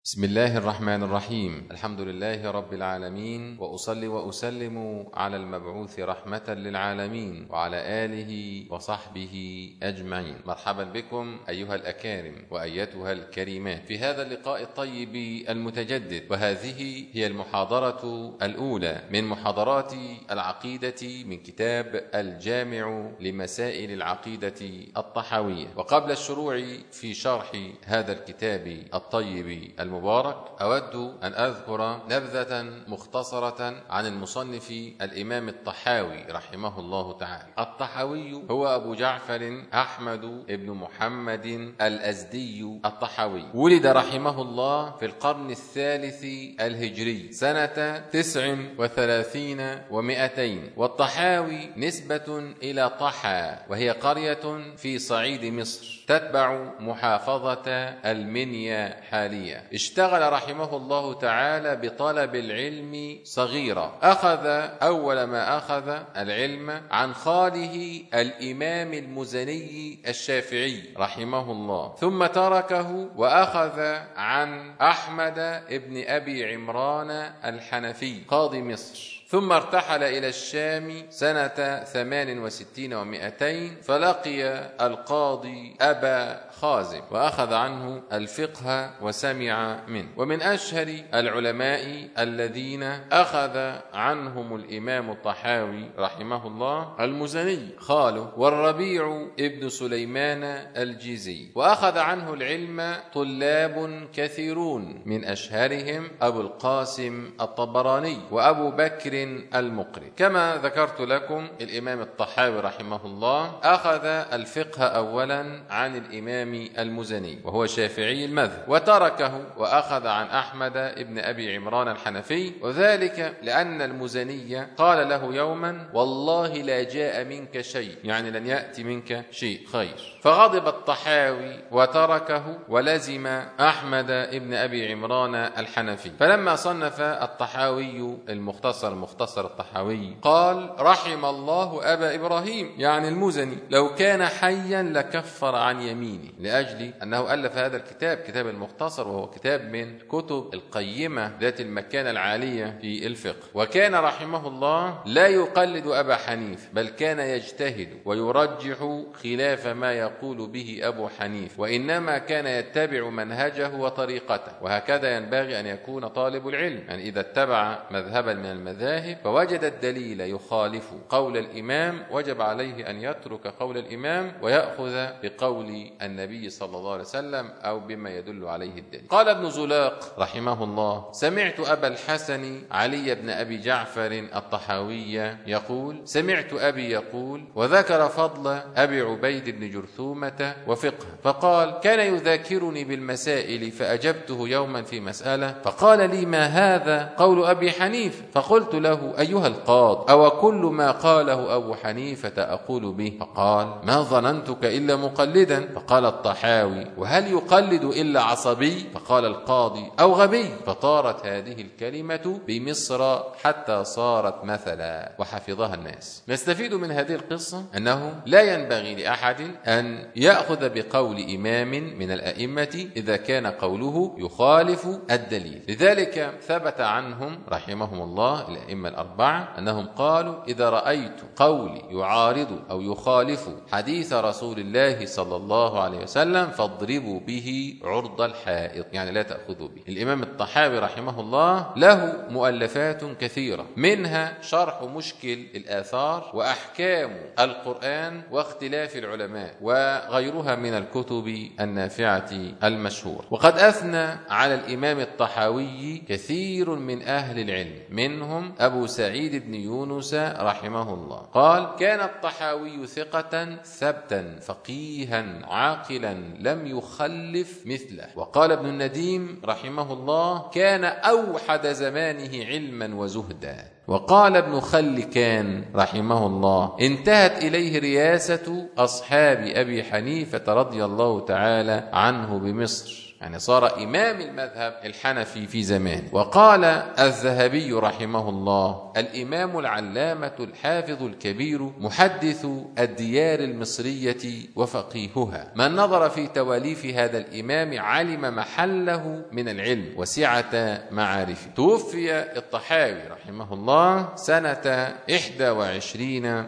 بسم الله الرحمن الرحيم. الحمد لله رب العالمين، وأصلي وأسلم على المبعوث رحمة للعالمين وعلى آله وصحبه أجمعين. مرحبا بكم أيها الأكارم وأيتها الكريمات في هذا اللقاء الطيب المتجدد، وهذه هي المحاضرة الأولى من محاضرات العقيدة من كتاب الجامع لمسائل العقيدة الطحاوية. وقبل الشروع في شرح هذا الكتاب الطيب المبارك أود أن أذكر نبذة مختصرة عن المصنف الإمام الطحاوي رحمه الله تعالى. الطحاوي هو أبو جعفر أحمد بن محمد الأزدي الطحاوي، ولد رحمه الله في القرن الثالث الهجري سنة 39 و200، والطحاوي نسبة إلى طحا، وهي قرية في صعيد مصر تتبع محافظة المنيا حاليا. اشتغل رحمه الله تعالى بطلب العلم صغيرا، أخذ أول ما أخذ العلم عن خاله الإمام المزني الشافعي رحمه الله، ثم تركه وأخذ عن أحمد بن أبي عمران الحنفي قاضي مصر، ثم ارتحل إلى الشام سنة 68 و200 فلقي القاضي أبا خازم وأخذ عنه الفقه وسمع منه. ومن أشهر العلماء الذين أخذ عنهم الإمام الطحاوي رحمه الله المزني خاله والربيع ابن سليمان الجيزي، وأخذ عنه العلم طلاب كثيرون من أشهرهم أبو القاسم الطبراني وأبو بكر المقري. كما ذكرت لكم الإمام الطحاوي رحمه الله أخذ الفقه أولا عن الإمام المزني وهو شافعي المذهب، وتركه وأخذ عن أحمد ابن أبي عمران الحنفي، وذلك لأن المزني قال له يوما: والله لا جاء منك شيء، يعني لن يأتي منك شيء خير. فغضب الطحاوي وتركه ولزم أحمد ابن أبي عمران الحنفي. فلما صنف الطحاوي مختصر الطحاوي قال: رحم الله أبا إبراهيم، يعني المزني، لو كان حيا لكفر عن يمينه، لأجل أنه ألف هذا الكتاب، كتاب المختصر، وهو كتاب من كتب القيمة ذات المكانة العالية في الفقه. وكان رحمه الله لا يقلد أبا حنيف، بل كان يجتهد ويرجح خلاف ما يقول به أبو حنيف، وإنما كان يتبع منهجه وطريقته. وهكذا ينبغي أن يكون طالب العلم، يعني إذا اتبع مذهبا من المذاهب فوجد الدليل يخالف قول الإمام، وجب عليه أن يترك قول الإمام ويأخذ بقول النبي صلى الله عليه وسلم أو بما يدل عليه الدليل. قال ابن زلاق رحمه الله: سمعت أبا الحسن علي بن أبي جعفر الطحاوي يقول: سمعت أبي يقول، وذكر فضل أبي عبيد بن جرثومة وفقه، فقال: كان يذاكرني بالمسائل، فأجبته يوما في مسألة، فقال لي: ما هذا قول أبي حنيفة؟ فقلت له: أيها القاض، أو كل ما قاله أبو حنيفة أقول به؟ فقال: ما ظننتك إلا مقلدا. فقال الطحاوي: وهل يقلد إلا عصبي؟ فقال القاضي: أو غبي. فطارت هذه الكلمة بمصر حتى صارت مثلا وحفظها الناس. نستفيد من هذه القصة أنه لا ينبغي لأحد أن يأخذ بقول إمام من الأئمة إذا كان قوله يخالف الدليل. لذلك ثبت عنهم رحمهم الله الأئمة الأربعة أنهم قالوا: إذا رأيت قولي يعارض أو يخالف حديث رسول الله صلى الله عليه وسلم فاضربوا به عرض الحائط، يعني لا تأخذوا به. الإمام الطحاوي رحمه الله له مؤلفات كثيرة، منها شرح مشكل الآثار وأحكام القرآن واختلاف العلماء وغيرها من الكتب النافعة المشهورة. وقد أثنى على الإمام الطحاوي كثير من أهل العلم، منهم أبو سعيد بن يونس رحمه الله قال: كان الطحاوي ثقة ثبتا فقيها عاقلا لم يخلف مثله. وقال ابن النديم رحمه الله: كان أوحد زمانه علما وزهدا. وقال ابن خلكان رحمه الله: انتهت إليه رياسة أصحاب أبي حنيفة رضي الله تعالى عنه بمصر، يعني صار إمام المذهب الحنفي في زمانه. وقال الذهبي رحمه الله: الإمام العلامة الحافظ الكبير محدث الديار المصرية وفقيهها، من نظر في تواليف هذا الإمام علم محله من العلم وسعة معارفه. توفي الطحاوي رحمه الله سنة 21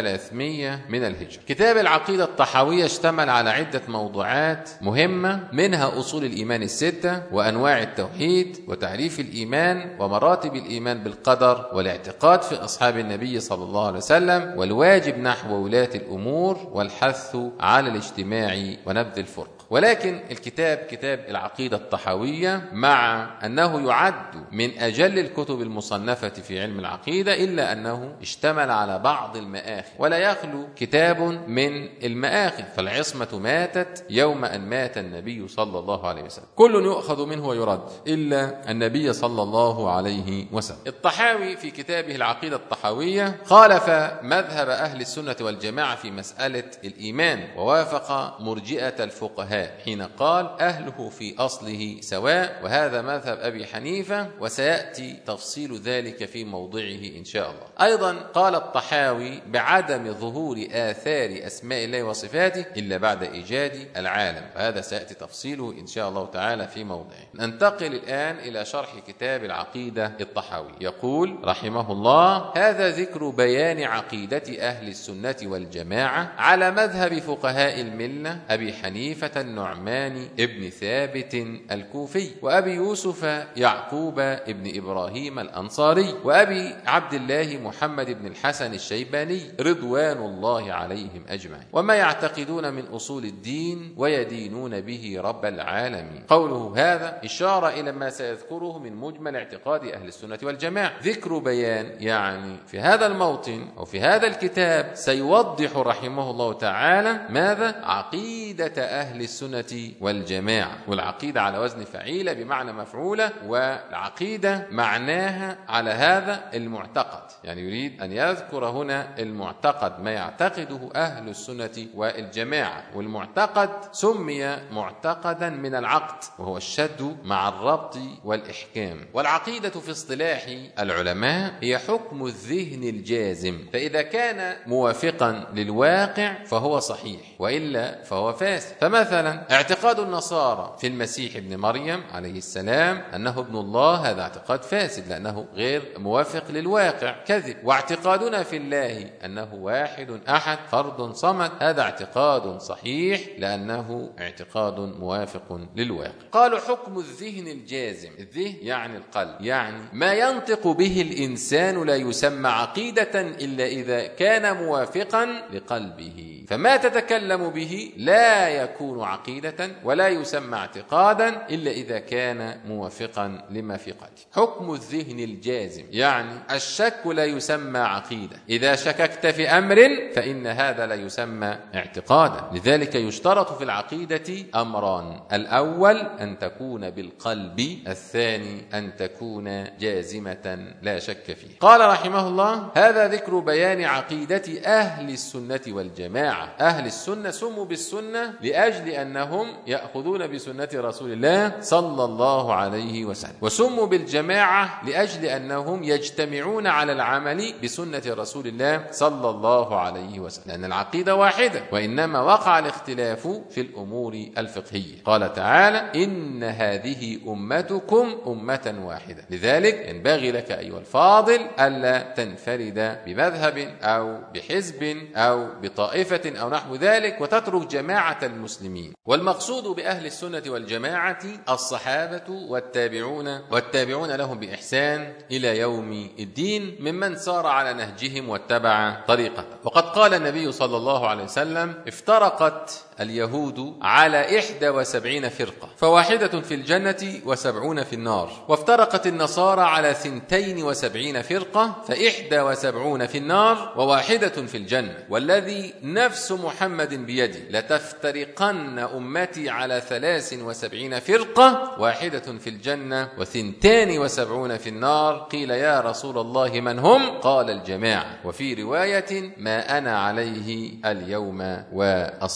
و300 من الهجرة. كتاب العقيدة الطحاوية اشتمل على عدة موضوعات مهمة، منها أصول الإيمان الستة وأنواع التوحيد وتعريف الإيمان ومراتب الإيمان بالقدر والاعتقاد في أصحاب النبي صلى الله عليه وسلم والواجب نحو ولاة الأمور والحث على الاجتماع ونبذ الفرق. ولكن الكتاب كتاب العقيدة الطحاوية مع أنه يعد من أجل الكتب المصنفة في علم العقيدة إلا أنه اشتمل على بعض المآخذ، ولا يخلو كتاب من المآخذ، فالعصمة ماتت يوم أن مات النبي صلى الله عليه وسلم، كل يؤخذ منه ويرد إلا النبي صلى الله عليه وسلم. الطحاوي في كتابه العقيدة الطحاوية خالف مذهب أهل السنة والجماعة في مسألة الإيمان، ووافق مرجئة الفقهاء حين قال أهله في أصله سواء، وهذا مذهب أبي حنيفة، وسيأتي تفصيل ذلك في موضعه إن شاء الله. أيضا قال الطحاوي بعدم ظهور آثار أسماء الله وصفاته إلا بعد إيجاد العالم، وهذا سيأتي تفصيله إن شاء الله تعالى في موضعه. ننتقل الآن إلى شرح كتاب العقيدة الطحاوي. يقول رحمه الله: هذا ذكر بيان عقيدة أهل السنة والجماعة على مذهب فقهاء الملة أبي حنيفة النعمان ابن ثابت الكوفي، وأبي يوسف يعقوب ابن إبراهيم الأنصاري، وأبي عبد الله محمد بن الحسن الشيباني رضوان الله عليهم أجمعين، وما يعتقدون من أصول الدين ويدينون به رب العالمين. قوله هذا إشارة إلى ما سيذكره من مجمل اعتقاد أهل السنة والجماعة. ذكر بيان يعني في هذا الموطن أو في هذا الكتاب سيوضح رحمه الله تعالى ماذا؟ عقيدة أهل السنة والجماعة. والعقيدة على وزن فعيلة بمعنى مفعولة، والعقيدة معناها على هذا المعتقد، يعني يريد أن يذكر هنا المعتقد ما يعتقده أهل السنة والجماعة. والمعتقد سمي معتقدا من العقد، وهو الشد مع الربط والإحكام. والعقيدة في اصطلاح العلماء هي حكم الذهن الجازم، فإذا كان موافقا للواقع فهو صحيح، وإلا فهو فاسد. فمثلا اعتقاد النصارى في المسيح ابن مريم عليه السلام أنه ابن الله، هذا اعتقاد فاسد لأنه غير موافق للواقع، كذب. واعتقادنا في الله أنه واحد أحد فرد صمد، هذا اعتقاد صحيح لأنه اعتقاد موافق للواقع. قالوا حكم الذهن الجازم، الذهن يعني القلب، يعني ما ينطق به الإنسان لا يسمى عقيدة إلا إذا كان موافقا لقلبه، فما تتكلم به لا يكون عقيدة ولا يسمى اعتقادا إلا إذا كان موافقا لما في قلبه. حكم الذهن الجازم يعني الشك لا يسمى عقيدة، إذا شككت في أمر فإن هذا لا يسمى اعتقادا. لذلك يشترط في العقيدة أمران: الأول أن تكون بالقلب، الثاني أن تكون جازمة لا شك فيه. قال رحمه الله: هذا ذكر بيان عقيدة أهل السنة والجماعة. أهل السنة سموا بالسنة لأجل أنهم يأخذون بسنة رسول الله صلى الله عليه وسلم، وسموا بالجماعة لأجل أنهم يجتمعون على العمل بسنة رسول الله صلى الله عليه وسلم، لأن العقيدة واحدة، وإنما وقع الاختلاف في الأمور الفقهية. قال تعالى: إن هذه أمتكم أمة واحدة. لذلك ينبغي لك أيها الفاضل ألا تنفرد بمذهب أو بحزب أو بطائفة أو نحو ذلك وتترك جماعة المسلمين. والمقصود بأهل السنة والجماعة الصحابة والتابعون لهم بإحسان إلى يوم الدين، ممن سار على نهجهم واتبع طريقه. وقد قال النبي صلى الله عليه وسلم: افترقت اليهود على 71 فرقة، فواحدة في الجنة و70 في النار. وافترقت النصارى على 72 فرقة، ف71 في النار وواحدة في الجنة. والذي نفس محمد بيده لتفترقن أمتي على 73 فرقة، واحدة في الجنة و72 في النار. قيل: يا رسول الله من هم؟ قال: الجماعة. وفي رواية: ما أنا عليه اليوم وأصحابي.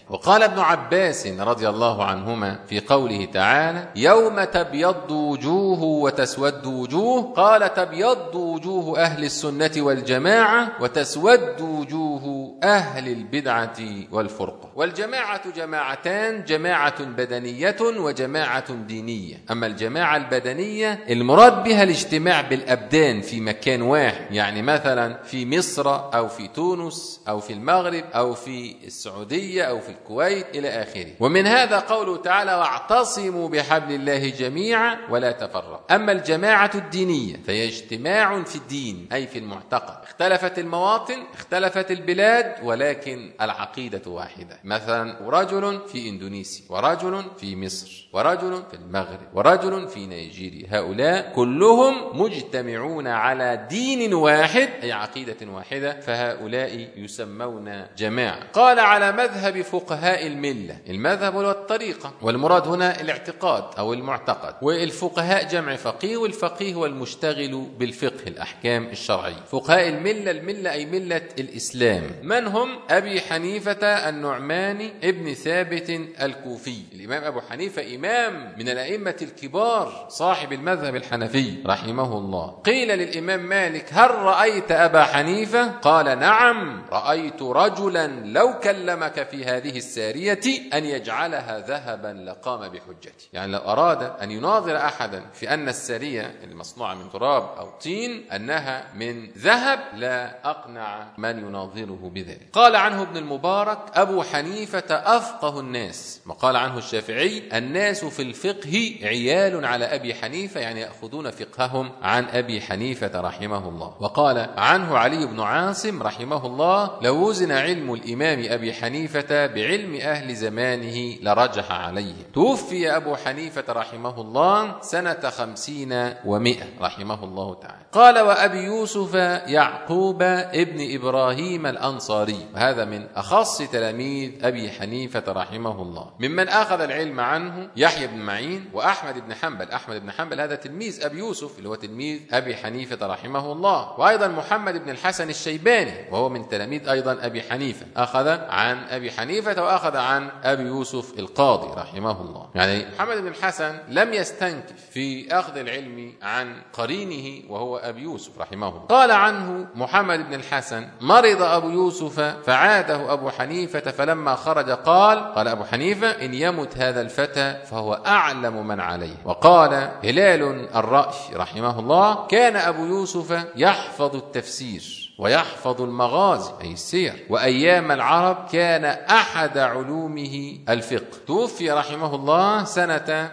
وقال ابن عباس رضي الله عنهما في قوله تعالى: يوم تبيض وجوه وتسود وجوه، قال: تبيض وجوه أهل السنة والجماعة وتسود وجوه أهل البدعة والفرقة. والجماعة جماعتان: جماعة بدنية وجماعة دينية. أما الجماعة البدنية المراد بها الاجتماع بالأبدان في مكان واحد، يعني مثلا في مصر أو في تونس أو في المغرب أو في السعودية أو في الكويت إلى آخره. ومن هذا قوله تعالى: واعتصموا بحبل الله جميعا ولا تفرقوا. أما الجماعة الدينية فهي اجتماع في الدين أي في المعتقد، اختلفت المواطن اختلفت البلاد ولكن العقيدة واحدة. مثلا رجل في إندونيسيا ورجل في مصر ورجل في المغرب ورجل في نيجيريا، هؤلاء كلهم مجتمعون على دين واحد أي عقيدة واحدة، فهؤلاء يسمون جماعة. قال: على مذهب فقهاء الملة. المذهب هو الطريقة، والمراد هنا الاعتقاد أو المعتقد، والفقهاء جمع فقيه، والفقيه هو المشتغل بالفقه الأحكام الشرعية. فقهاء الملة، الملة أي ملة الإسلام. من هم؟ أبي حنيفة النعمان ابن ثابت الكوفي. الإمام أبو حنيفة إمام من الأئمة الكبار صاحب المذهب الحنفي رحمه الله. قيل للإمام مالك: هل رأيت أبا حنيفة؟ قال: نعم، رأيت رجلا لو كلمك في هذه السارية أن يجعلها ذهبا لقام بحجتي. يعني لو أراد أن يناظر أحدا في أن السارية المصنوعة من تراب أو طين أنها من ذهب لا أقنع من يناظره بذلك. قال عنه ابن المبارك: أبو حنيفة أفقه الناس. وقال عنه الشافعي: الناس في الفقه عيال على أبي حنيفة، يعني يأخذون فقههم عن أبي حنيفة رحمه الله. وقال عنه علي بن عاصم رحمه الله: لو وزن علم الإمام أبي حنيفة بعلم أهل زمانه لرجح عليه. توفي أبو حنيفة رحمه الله سنة 50 و100 رحمه الله تعالى. قال: وأبي يوسف يعقوب ابن إبراهيم الأنصاري، وهذا من أخص تلاميذ أبي حنيفة رحمه الله. ممن أخذ العلم عنه يحيى بن معين وأحمد بن حنبل. أحمد بن حنبل هذا تلميذ أبي يوسف اللي هو تلميذ أبي حنيفة رحمه الله. وأيضا محمد بن الحسن الشيباني وهو من تلاميذ أيضا أبي حنيفة، أخذ عن أبي حنيفة وأخذ عن أبي يوسف القاضي رحمه الله. يعني محمد بن الحسن لم يستنكف في أخذ العلم عن قرينه وهو أبي يوسف رحمه الله. قال عنه محمد بن الحسن: مرض أبو يوسف فعاده أبو حنيفة، فلما خرج قال أبو حنيفة: إن يمت هذا الفتى فهو أعلم من عليه. وقال هلال الرأي رحمه الله: كان أبو يوسف يحفظ التفسير ويحفظ المغازي أي السير، وأيام العرب كان أحد علومه الفقه. توفي رحمه الله سنة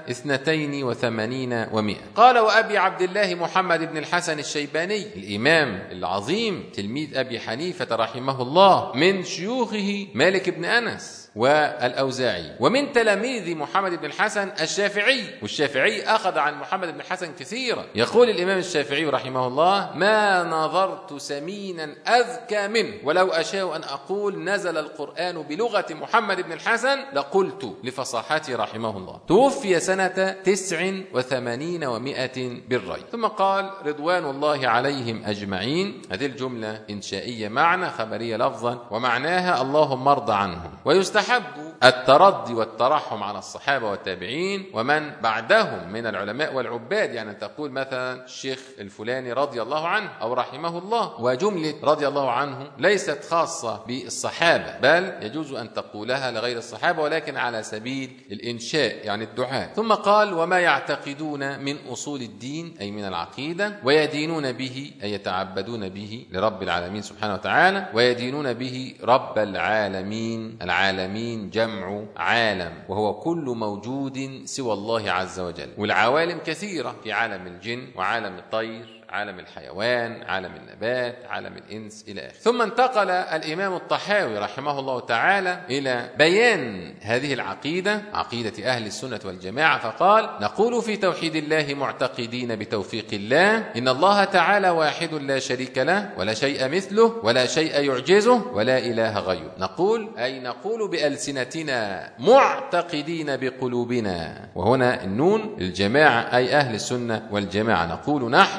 82 و100. قال: وأبي عبد الله محمد بن الحسن الشيباني الإمام العظيم تلميذ أبي حنيفة رحمه الله، من شيوخه مالك بن أنس والأوزاعي، ومن تلاميذ محمد بن الحسن الشافعي، والشافعي أخذ عن محمد بن الحسن كثيرا. يقول الإمام الشافعي رحمه الله: ما نظرت سمينا أذكى منه، ولو أشاء أن أقول نزل القرآن بلغة محمد بن الحسن لقلت لفصاحته رحمه الله. توفي سنة 89 و100 بالري. ثم قال: رضوان الله عليهم أجمعين. هذه الجملة إنشائية معنى، خبرية لفظا، ومعناها اللهم ارض عنهم. ويستحب الترضي والترحم على الصحابة والتابعين ومن بعدهم من العلماء والعباد، يعني تقول مثلا الشيخ الفلاني رضي الله عنه أو رحمه الله. وجملة رضي الله عنه ليست خاصة بالصحابة، بل يجوز أن تقولها لغير الصحابة ولكن على سبيل الإنشاء يعني الدعاء. ثم قال: وما يعتقدون من أصول الدين أي من العقيدة، ويدينون به أي يتعبدون به لرب العالمين سبحانه وتعالى، ويدينون به رب العالمين. العالمين جمع عالم، وهو كل موجود سوى الله عز وجل. والعوالم كثيرة، في عالم الجن وعالم الطير، عالم الحيوان، عالم النبات، عالم الإنس إلى آخره. ثم انتقل الإمام الطحاوي رحمه الله تعالى إلى بيان هذه العقيدة، عقيدة أهل السنة والجماعة، فقال: نقول في توحيد الله معتقدين بتوفيق الله إن الله تعالى واحد لا شريك له ولا شيء مثله ولا شيء يعجزه ولا إله غيره. نقول أي نقول بألسنتنا معتقدين بقلوبنا، وهنا النون الجماعة أي أهل السنة والجماعة. نقول نحن أهل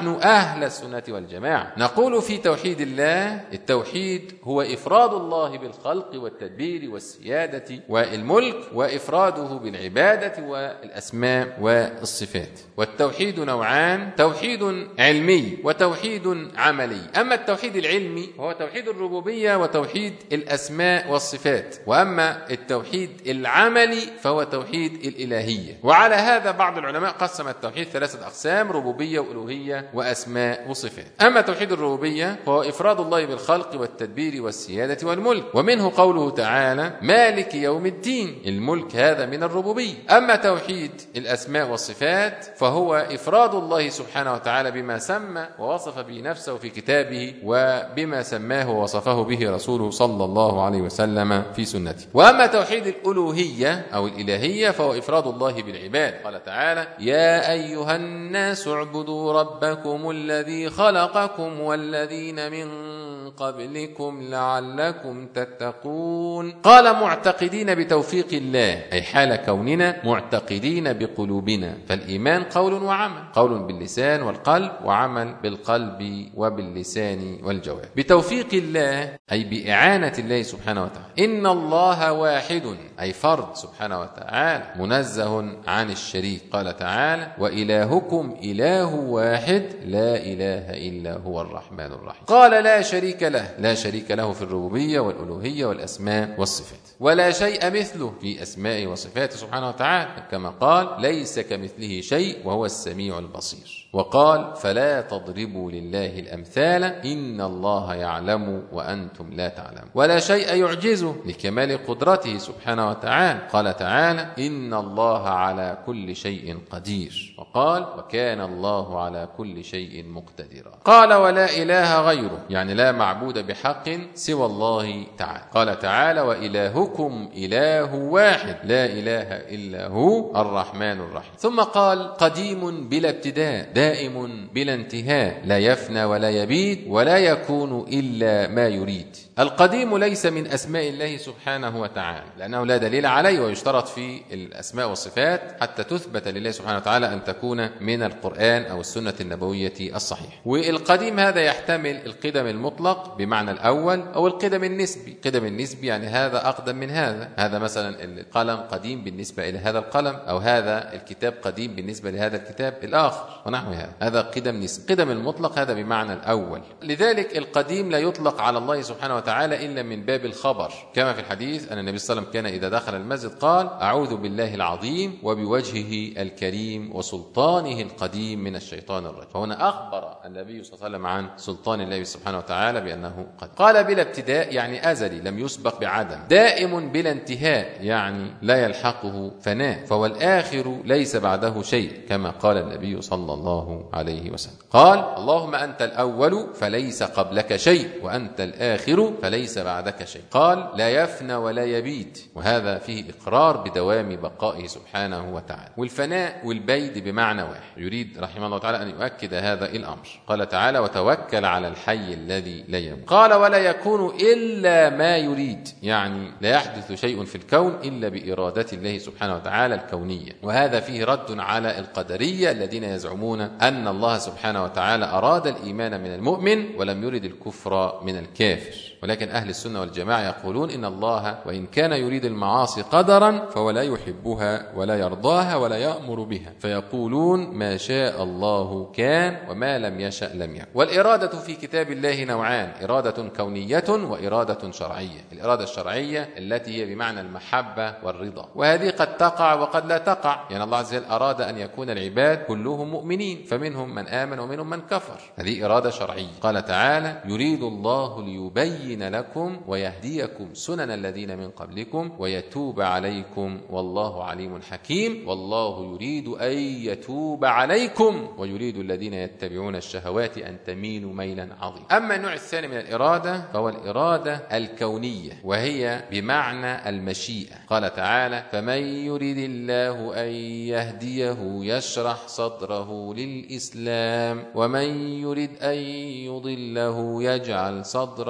أهل السنة والجماعة. نقول في توحيد الله: التوحيد هو إفراد الله بالخلق والتدبير والسيادة والملك، وإفراده بالعبادة والأسماء والصفات. والتوحيد نوعان: توحيد علمي وتوحيد عملي. أما التوحيد العلمي هو توحيد الربوبية وتوحيد الأسماء والصفات، وأما التوحيد العملي فهو توحيد الإلهية. وعلى هذا بعض العلماء قسم التوحيد 3 أقسام: ربوبية وألوهية وأسماء وصفات. أما توحيد الربوبية فهو إفراد الله بالخلق والتدبير والسيادة والملك، ومنه قوله تعالى: مالك يوم الدين. الملك هذا من الربوبية. أما توحيد الأسماء والصفات فهو إفراد الله سبحانه وتعالى بما سمى ووصف به نفسه في كتابه، وبما سماه ووصفه به رسوله صلى الله عليه وسلم في سنته. وأما توحيد الألوهية أو الإلهية فهو إفراد الله بالعباد. قال تعالى: يا أيها الناس اعبدوا ربكم الذي خلقكم والذين من قبلكم لعلكم تتقون. قال: معتقدين بتوفيق الله، أي حال كوننا معتقدين بقلوبنا. فالإيمان قول وعمل، قول باللسان والقلب، وعمل بالقلب وباللسان والجوارح. بتوفيق الله أي بإعانة الله سبحانه وتعالى. إن الله واحد، أي فرد سبحانه وتعالى منزه عن الشريك. قال تعالى: وإلهكم إله واحد لا إله إلا هو الرحمن الرحيم. قال: لا شريك له، لا شريك له في الربوبية والألوهية والأسماء والصفات، ولا شيء مثله في أسمائه وصفاته سبحانه وتعالى، كما قال: ليس كمثله شيء وهو السميع البصير. وقال: فلا تضربوا لله الأمثال إن الله يعلم وأنتم لا تعلمون. ولا شيء يعجزه لكمال قدرته سبحانه وتعالى. قال تعالى: إن الله على كل شيء قدير. وقال: وكان الله على كل شيء مقتدرا. قال: ولا إله غيره، يعني لا معبود بحق سوى الله تعالى. قال تعالى: وإلهكم إله واحد لا إله إلا هو الرحمن الرحيم. ثم قال: قديم بلا ابتداء، دائم بلا انتهاء، لا يفنى ولا يبيد ولا يكون إلا ما يريد. القديم ليس من أسماء الله سبحانه وتعالى، لأنه لا دليل عليه، ويشترط في الأسماء والصفات حتى تثبت لله سبحانه وتعالى أن تكون من القرآن أو السنة النبوية الصحيح. والقديم هذا يحتمل القدم المطلق بمعنى الأول أو القدم النسبي. القدم النسبي يعني هذا أقدم من هذا، هذا مثلا القلم قديم بالنسبة إلى هذا القلم، أو هذا الكتاب قديم بالنسبة لهذا الكتاب الآخر ونحو هذا قدم نسبي. قدم المطلق هذا بمعنى الأول. لذلك القديم لا يطلق على الله سبحانه وتعالى إلا من باب الخبر، كما في الحديث أن النبي صلى الله عليه وسلم كان إذا دخل المسجد قال: أعوذ بالله العظيم وبوجهه الكريم وسلطانه القديم من الشيطان الرجيم. فهنا أخبر النبي صلى الله عليه وسلم عن سلطان الله سبحانه وتعالى بأنه قديم. قال: بلا ابتداء، يعني أزلي لم يسبق بعدم. دائم بلا انتهاء، يعني لا يلحقه فناء، فهو الآخر ليس بعده شيء، كما قال النبي صلى الله عليه وسلم. قال: اللهم أنت الأول فليس قبلك شيء، وأنت الآخر فليس بعدك شيء. قال: لا يفنى ولا يبيد، وهذا فيه إقرار بدوام بقائه سبحانه وتعالى. والفناء والبيد بمعنى واحد. يريد رحمه الله تعالى أن يؤكد هذا الأمر. قال تعالى: وتوكل على الحي الذي لا يموت. قال: ولا يكون إلا ما يريد، يعني لا يحدث شيء في الكون إلا بإرادة الله سبحانه وتعالى الكونية. وهذا فيه رد على القدرية الذين يزعمون أن الله سبحانه وتعالى أراد الإيمان من المؤمن ولم يرد الكفر من الكافر. ولكن أهل السنة والجماعة يقولون إن الله وإن كان يريد المعاصي قدرا فهو لا يحبها ولا يرضاها ولا يأمر بها، فيقولون ما شاء الله كان وما لم يشأ لم يكن. والإرادة في كتاب الله نوعان: إرادة كونية وإرادة شرعية. الإرادة الشرعية التي هي بمعنى المحبة والرضا، وهذه قد تقع وقد لا تقع. يعني الله عز وجل أراد أن يكون العباد كلهم مؤمنين، فمنهم من آمن ومنهم من كفر، هذه إرادة شرعية. قال تعالى: يريد الله ليبين لكم ويهديكم سنن الذين من قبلكم ويتوب عليكم والله عليم حكيم. والله يريد أن يتوب عليكم ويريد الذين يتبعون الشهوات أن تميلوا ميلا عظيما. أما النوع الثاني من الإرادة فهو الإرادة الكونية، وهي بمعنى المشيئة. قال تعالى: فمن يريد الله أن يهديه يشرح صدره للإسلام ومن يريد أن يضله يجعل صدره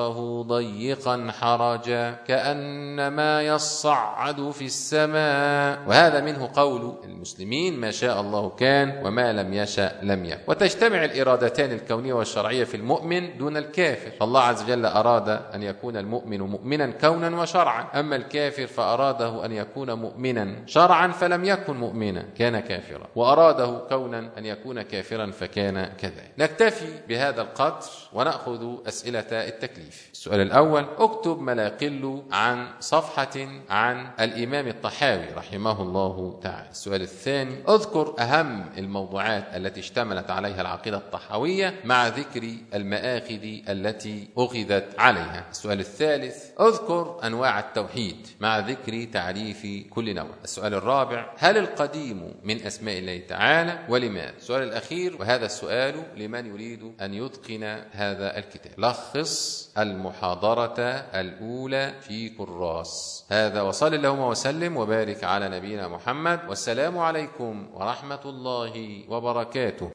ضيقا حرجا كأنما يصعد في السماء. وهذا منه قول المسلمين ما شاء الله كان وما لم يشأ لم يكن. وتجتمع الإرادتان الكونية والشرعية في المؤمن دون الكافر، فالله عز وجل أراد أن يكون المؤمن مؤمنا كونا وشرعا، أما الكافر فأراده أن يكون مؤمنا شرعا فلم يكن مؤمنا كان كافرا، وأراده كونا أن يكون كافرا فكان كذلك. نكتفي بهذا القدر ونأخذ أسئلة التكليف. السؤال الأول: اكتب ما لا يقل عن صفحة عن الإمام الطحاوي رحمه الله تعالى. السؤال الثاني: اذكر أهم الموضوعات التي اشتملت عليها العقيدة الطحاوية مع ذكر المآخذ التي أخذت عليها. السؤال الثالث: اذكر أنواع التوحيد مع ذكر تعريف كل نوع. السؤال الرابع: هل القديم من أسماء الله تعالى ولماذا؟ السؤال الأخير، وهذا السؤال لمن يريد أن يتقن هذا الكتاب: لخص المحاضرة الأولى في كراس. هذا، وصل اللهم وسلم وبارك على نبينا محمد، والسلام عليكم ورحمة الله وبركاته.